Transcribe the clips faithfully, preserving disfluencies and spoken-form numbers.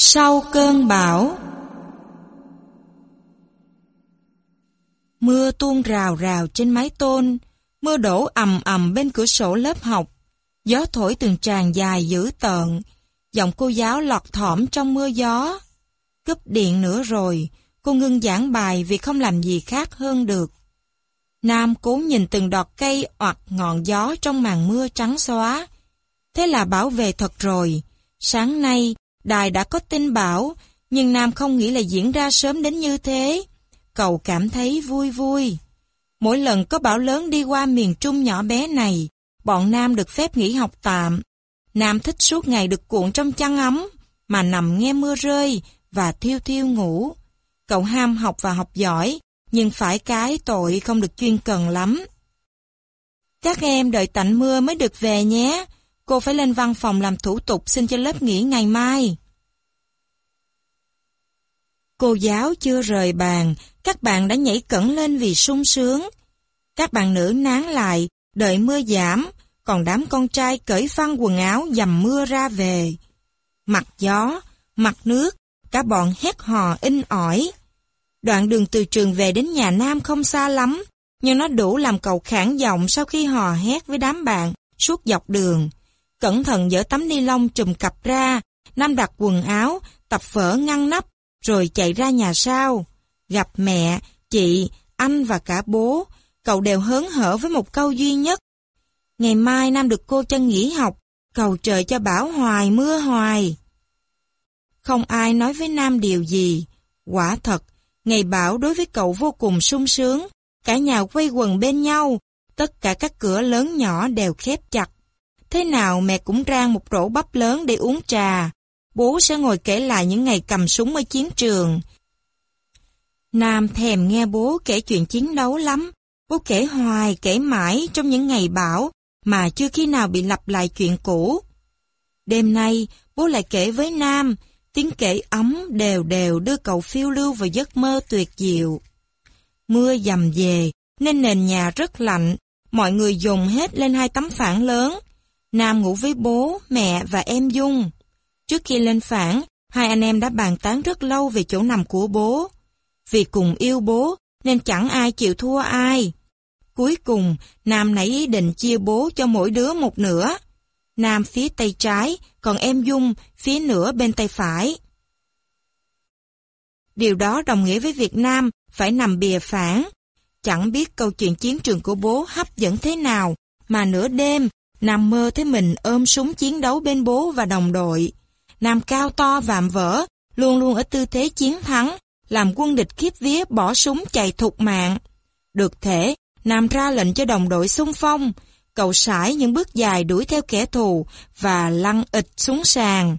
Sau cơn bão. Mưa tuôn rào rào trên mái tôn, mưa đổ ầm ầm bên cửa sổ lớp học, gió thổi từng tràng dài dữ tợn, giọng cô giáo lọt thỏm trong mưa gió. Cúp điện nữa rồi, cô ngưng giảng bài vì không làm gì khác hơn được. Nam cố nhìn từng đọt cây oặt ngọn gió trong màn mưa trắng xóa. Thế là bão về thật rồi. Sáng nay, đài đã có tin bão, nhưng Nam không nghĩ là diễn ra sớm đến như thế. Cậu cảm thấy vui vui. Mỗi lần có bão lớn đi qua miền Trung nhỏ bé này, bọn Nam được phép nghỉ học tạm. Nam thích suốt ngày được cuộn trong chăn ấm, mà nằm nghe mưa rơi và thiêu thiêu ngủ. Cậu ham học và học giỏi, nhưng phải cái tội không được chuyên cần lắm. Các em đợi tạnh mưa mới được về nhé. Cô phải lên văn phòng làm thủ tục xin cho lớp nghỉ ngày mai. Cô giáo chưa rời bàn, các bạn đã nhảy cẫng lên vì sung sướng. Các bạn nữ nán lại, đợi mưa giảm, còn đám con trai cởi phăng quần áo dầm mưa ra về. Mặt gió, mặt nước, cả bọn hét hò inh ỏi. Đoạn đường từ trường về đến nhà Nam không xa lắm, nhưng nó đủ làm cậu khản giọng sau khi hò hét với đám bạn suốt dọc đường. Cẩn thận dỡ tấm ni lông trùm cặp ra, Nam đặt quần áo, tập vở ngăn nắp, rồi chạy ra nhà sau. Gặp mẹ, chị, anh và cả bố, cậu đều hớn hở với một câu duy nhất. Ngày mai Nam được cô cho nghỉ học, cầu trời cho bão hoài mưa hoài. Không ai nói với Nam điều gì. Quả thật, ngày bão đối với cậu vô cùng sung sướng. Cả nhà quây quần bên nhau, tất cả các cửa lớn nhỏ đều khép chặt. Thế nào mẹ cũng rang một rổ bắp lớn để uống trà. Bố sẽ ngồi kể lại những ngày cầm súng ở chiến trường. Nam thèm nghe bố kể chuyện chiến đấu lắm. Bố kể hoài, kể mãi trong những ngày bão, mà chưa khi nào bị lặp lại chuyện cũ. Đêm nay, bố lại kể với Nam, tiếng kể ấm đều đều đưa cậu phiêu lưu vào giấc mơ tuyệt diệu. Mưa dầm về, nên nền nhà rất lạnh, mọi người dồn hết lên hai tấm phản lớn. Nam ngủ với bố, mẹ và em Dung. Trước khi lên phản, hai anh em đã bàn tán rất lâu về chỗ nằm của bố. Vì cùng yêu bố, nên chẳng ai chịu thua ai. Cuối cùng, Nam nảy ý định chia bố cho mỗi đứa một nửa. Nam phía tay trái, còn em Dung phía nửa bên tay phải. Điều đó đồng nghĩa với việc Nam phải nằm bìa phản. Chẳng biết câu chuyện chiến trường của bố hấp dẫn thế nào, mà nửa đêm, Nam mơ thấy mình ôm súng chiến đấu bên bố và đồng đội. Nam cao to vạm vỡ, luôn luôn ở tư thế chiến thắng, làm quân địch khiếp vía bỏ súng chạy thục mạng. Được thể, Nam ra lệnh cho đồng đội xung phong. Cậu sải những bước dài đuổi theo kẻ thù và lăn ịch xuống sàn.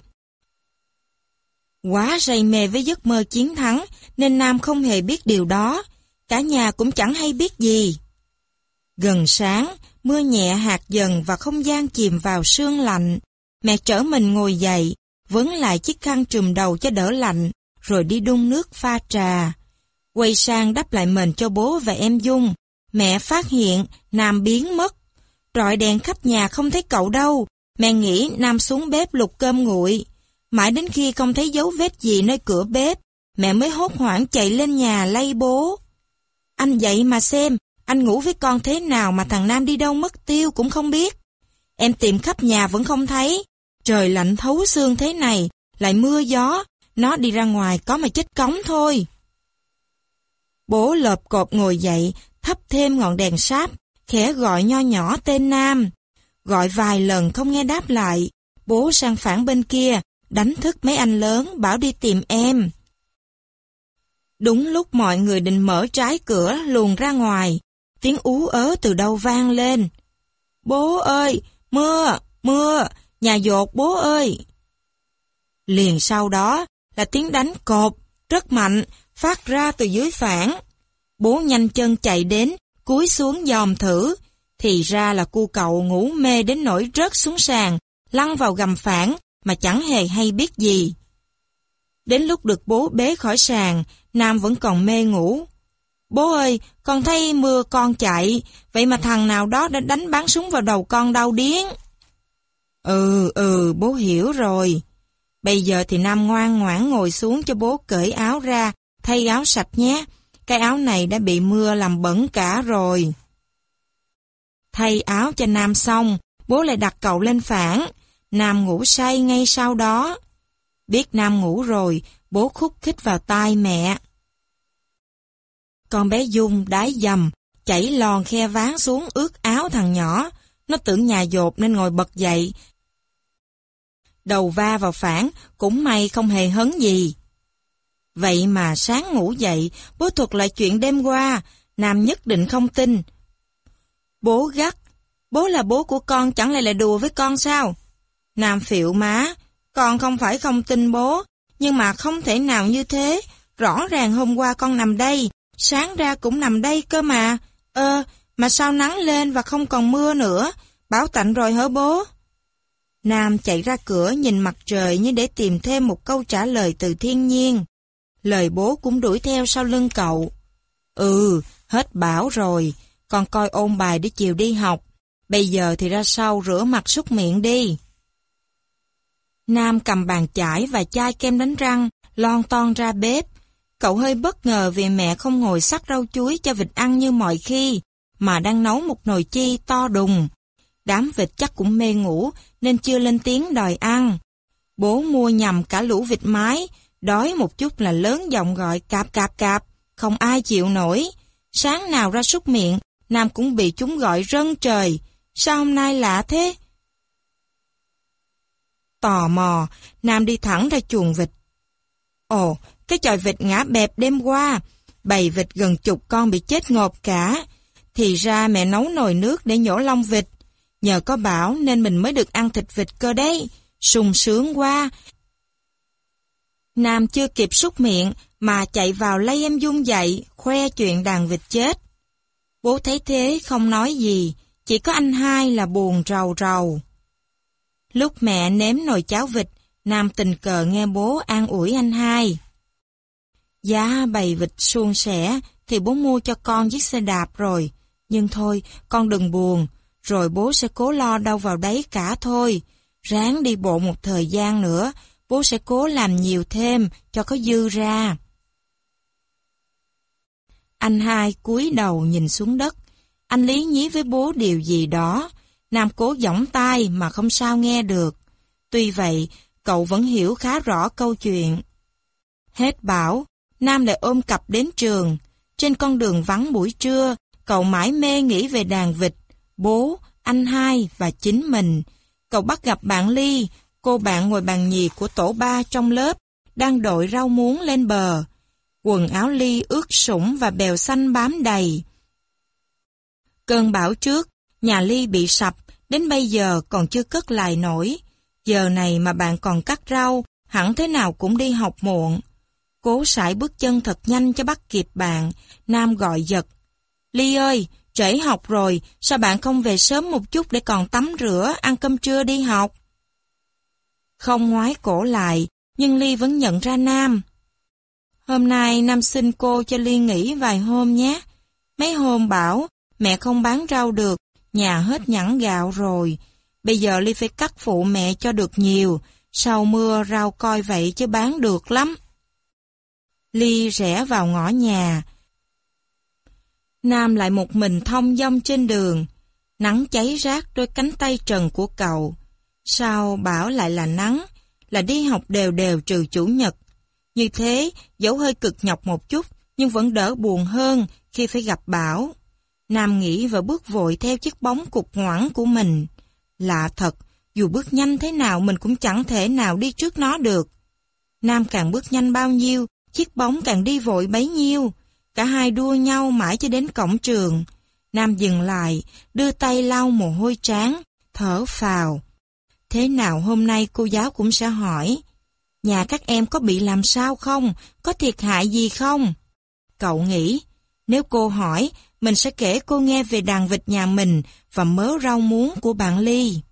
Quá say mê với giấc mơ chiến thắng nên Nam không hề biết điều đó. Cả nhà cũng chẳng hay biết gì. Gần sáng, mưa nhẹ hạt dần và không gian chìm vào sương lạnh. Mẹ trở mình ngồi dậy, vấn lại chiếc khăn trùm đầu cho đỡ lạnh, rồi đi đun nước pha trà. Quay sang đắp lại mền cho bố và em Dung. Mẹ phát hiện Nam biến mất. Rọi đèn khắp nhà không thấy cậu đâu. Mẹ nghĩ Nam xuống bếp lục cơm nguội. Mãi đến khi không thấy dấu vết gì nơi cửa bếp, mẹ mới hốt hoảng chạy lên nhà lay bố. Anh dậy mà xem, anh ngủ với con thế nào mà thằng Nam đi đâu mất tiêu cũng không biết. Em tìm khắp nhà vẫn không thấy. Trời lạnh thấu xương thế này, lại mưa gió, nó đi ra ngoài có mà chết cống thôi. Bố lợp cộp ngồi dậy, thắp thêm ngọn đèn sáp, khẽ gọi nho nhỏ tên Nam. Gọi vài lần không nghe đáp lại, bố sang phản bên kia, đánh thức mấy anh lớn bảo đi tìm em. Đúng lúc mọi người định mở trái cửa luồn ra ngoài, tiếng ú ớ từ đâu vang lên. Bố ơi, mưa, mưa, nhà dột bố ơi. Liền sau đó là tiếng đánh cộp, rất mạnh, phát ra từ dưới phản. Bố nhanh chân chạy đến, cúi xuống dòm thử, thì ra là cu cậu ngủ mê đến nỗi rớt xuống sàn, lăn vào gầm phản mà chẳng hề hay biết gì. Đến lúc được bố bế khỏi sàn, Nam vẫn còn mê ngủ. Bố ơi, con thấy mưa con chạy, vậy mà thằng nào đó đã đánh bắn súng vào đầu con đau điếng. Ừ, ừ, bố hiểu rồi. Bây giờ thì Nam ngoan ngoãn ngồi xuống cho bố cởi áo ra, thay áo sạch nhé. Cái áo này đã bị mưa làm bẩn cả rồi. Thay áo cho Nam xong, bố lại đặt cậu lên phản. Nam ngủ say ngay sau đó. Biết Nam ngủ rồi, bố khúc khích vào tai mẹ. Con bé Dung đái dầm, chảy lòn khe ván xuống ướt áo thằng nhỏ. Nó tưởng nhà dột nên ngồi bật dậy. Đầu va vào phản, cũng may không hề hấn gì. Vậy mà sáng ngủ dậy, bố thuật lại chuyện đêm qua, Nam nhất định không tin. Bố gắt, bố là bố của con chẳng lẽ lại đùa với con sao? Nam phịu má, con không phải không tin bố, nhưng mà không thể nào như thế. Rõ ràng hôm qua con nằm đây, sáng ra cũng nằm đây cơ mà. Ơ, mà sao nắng lên và không còn mưa nữa, bão tạnh rồi hả bố? Nam chạy ra cửa nhìn mặt trời như để tìm thêm một câu trả lời từ thiên nhiên. Lời bố cũng đuổi theo sau lưng cậu. Ừ, hết bão rồi, con coi ôn bài để chiều đi học. Bây giờ thì ra sau rửa mặt súc miệng đi. Nam cầm bàn chải và chai kem đánh răng, lon ton ra bếp. Cậu hơi bất ngờ vì mẹ không ngồi xắt rau chuối cho vịt ăn như mọi khi, mà đang nấu một nồi chi to đùng. Đám vịt chắc cũng mê ngủ nên chưa lên tiếng đòi ăn. Bố mua nhầm cả lũ vịt mái, đói một chút là lớn giọng gọi cạp cạp cạp, không ai chịu nổi. Sáng nào ra súc miệng, Nam cũng bị chúng gọi rân trời. Sao hôm nay lạ thế? Tò mò, Nam đi thẳng ra chuồng vịt. Ồ, cái chòi vịt ngã bẹp đêm qua, bầy vịt gần chục con bị chết ngộp cả. Thì ra mẹ nấu nồi nước để nhổ lông vịt. Nhờ có bão nên mình mới được ăn thịt vịt cơ đấy, sung sướng quá. Nam chưa kịp súc miệng mà chạy vào lay em Dung dậy, khoe chuyện đàn vịt chết. Bố thấy thế không nói gì, chỉ có anh hai là buồn rầu rầu. Lúc mẹ nếm nồi cháo vịt, Nam tình cờ nghe bố an ủi anh hai. Giá bầy vịt suôn sẻ thì bố mua cho con chiếc xe đạp rồi. Nhưng thôi, con đừng buồn, rồi bố sẽ cố lo đâu vào đấy cả thôi. Ráng đi bộ một thời gian nữa, bố sẽ cố làm nhiều thêm cho có dư ra. Anh hai cúi đầu nhìn xuống đất. Anh lý nhí với bố điều gì đó. Nam cố giỏng tai mà không sao nghe được. Tuy vậy, cậu vẫn hiểu khá rõ câu chuyện. Hết bão, Nam lại ôm cặp đến trường. Trên con đường vắng buổi trưa, cậu mãi mê nghĩ về đàn vịt, bố, anh hai và chính mình. Cậu bắt gặp bạn Ly, cô bạn ngồi bàn nhì của tổ ba trong lớp, đang đội rau muống lên bờ. Quần áo Ly ướt sũng và bèo xanh bám đầy. Cơn bão trước, nhà Ly bị sập, đến bây giờ còn chưa cất lại nổi. Giờ này mà bạn còn cắt rau, hẳn thế nào cũng đi học muộn. Cố sải bước chân thật nhanh cho bắt kịp bạn, Nam gọi giật. Ly ơi, trễ học rồi, sao bạn không về sớm một chút để còn tắm rửa, ăn cơm trưa đi học? Không ngoái cổ lại, nhưng Ly vẫn nhận ra Nam. Hôm nay Nam xin cô cho Ly nghỉ vài hôm nhé. Mấy hôm bảo, mẹ không bán rau được, nhà hết nhẵn gạo rồi. Bây giờ Ly phải cắt phụ mẹ cho được nhiều, sau mưa rau coi vậy chứ bán được lắm. Ly rẽ vào ngõ nhà. Nam lại một mình thong dong trên đường. Nắng cháy rát đôi cánh tay trần của cậu. Sao bảo lại là nắng, là đi học đều đều trừ chủ nhật. Như thế, dẫu hơi cực nhọc một chút, nhưng vẫn đỡ buồn hơn khi phải gặp bão. Nam nghĩ và bước vội theo chiếc bóng cục ngoẵng của mình. Lạ thật, dù bước nhanh thế nào mình cũng chẳng thể nào đi trước nó được. Nam càng bước nhanh bao nhiêu, chiếc bóng càng đi vội bấy nhiêu. Cả hai đua nhau mãi cho đến cổng trường. Nam dừng lại, đưa tay lau mồ hôi trán, thở phào. Thế nào hôm nay cô giáo cũng sẽ hỏi, nhà các em có bị làm sao không? Có thiệt hại gì không? Cậu nghĩ, nếu cô hỏi, mình sẽ kể cô nghe về đàn vịt nhà mình và mớ rau muống của bạn Ly.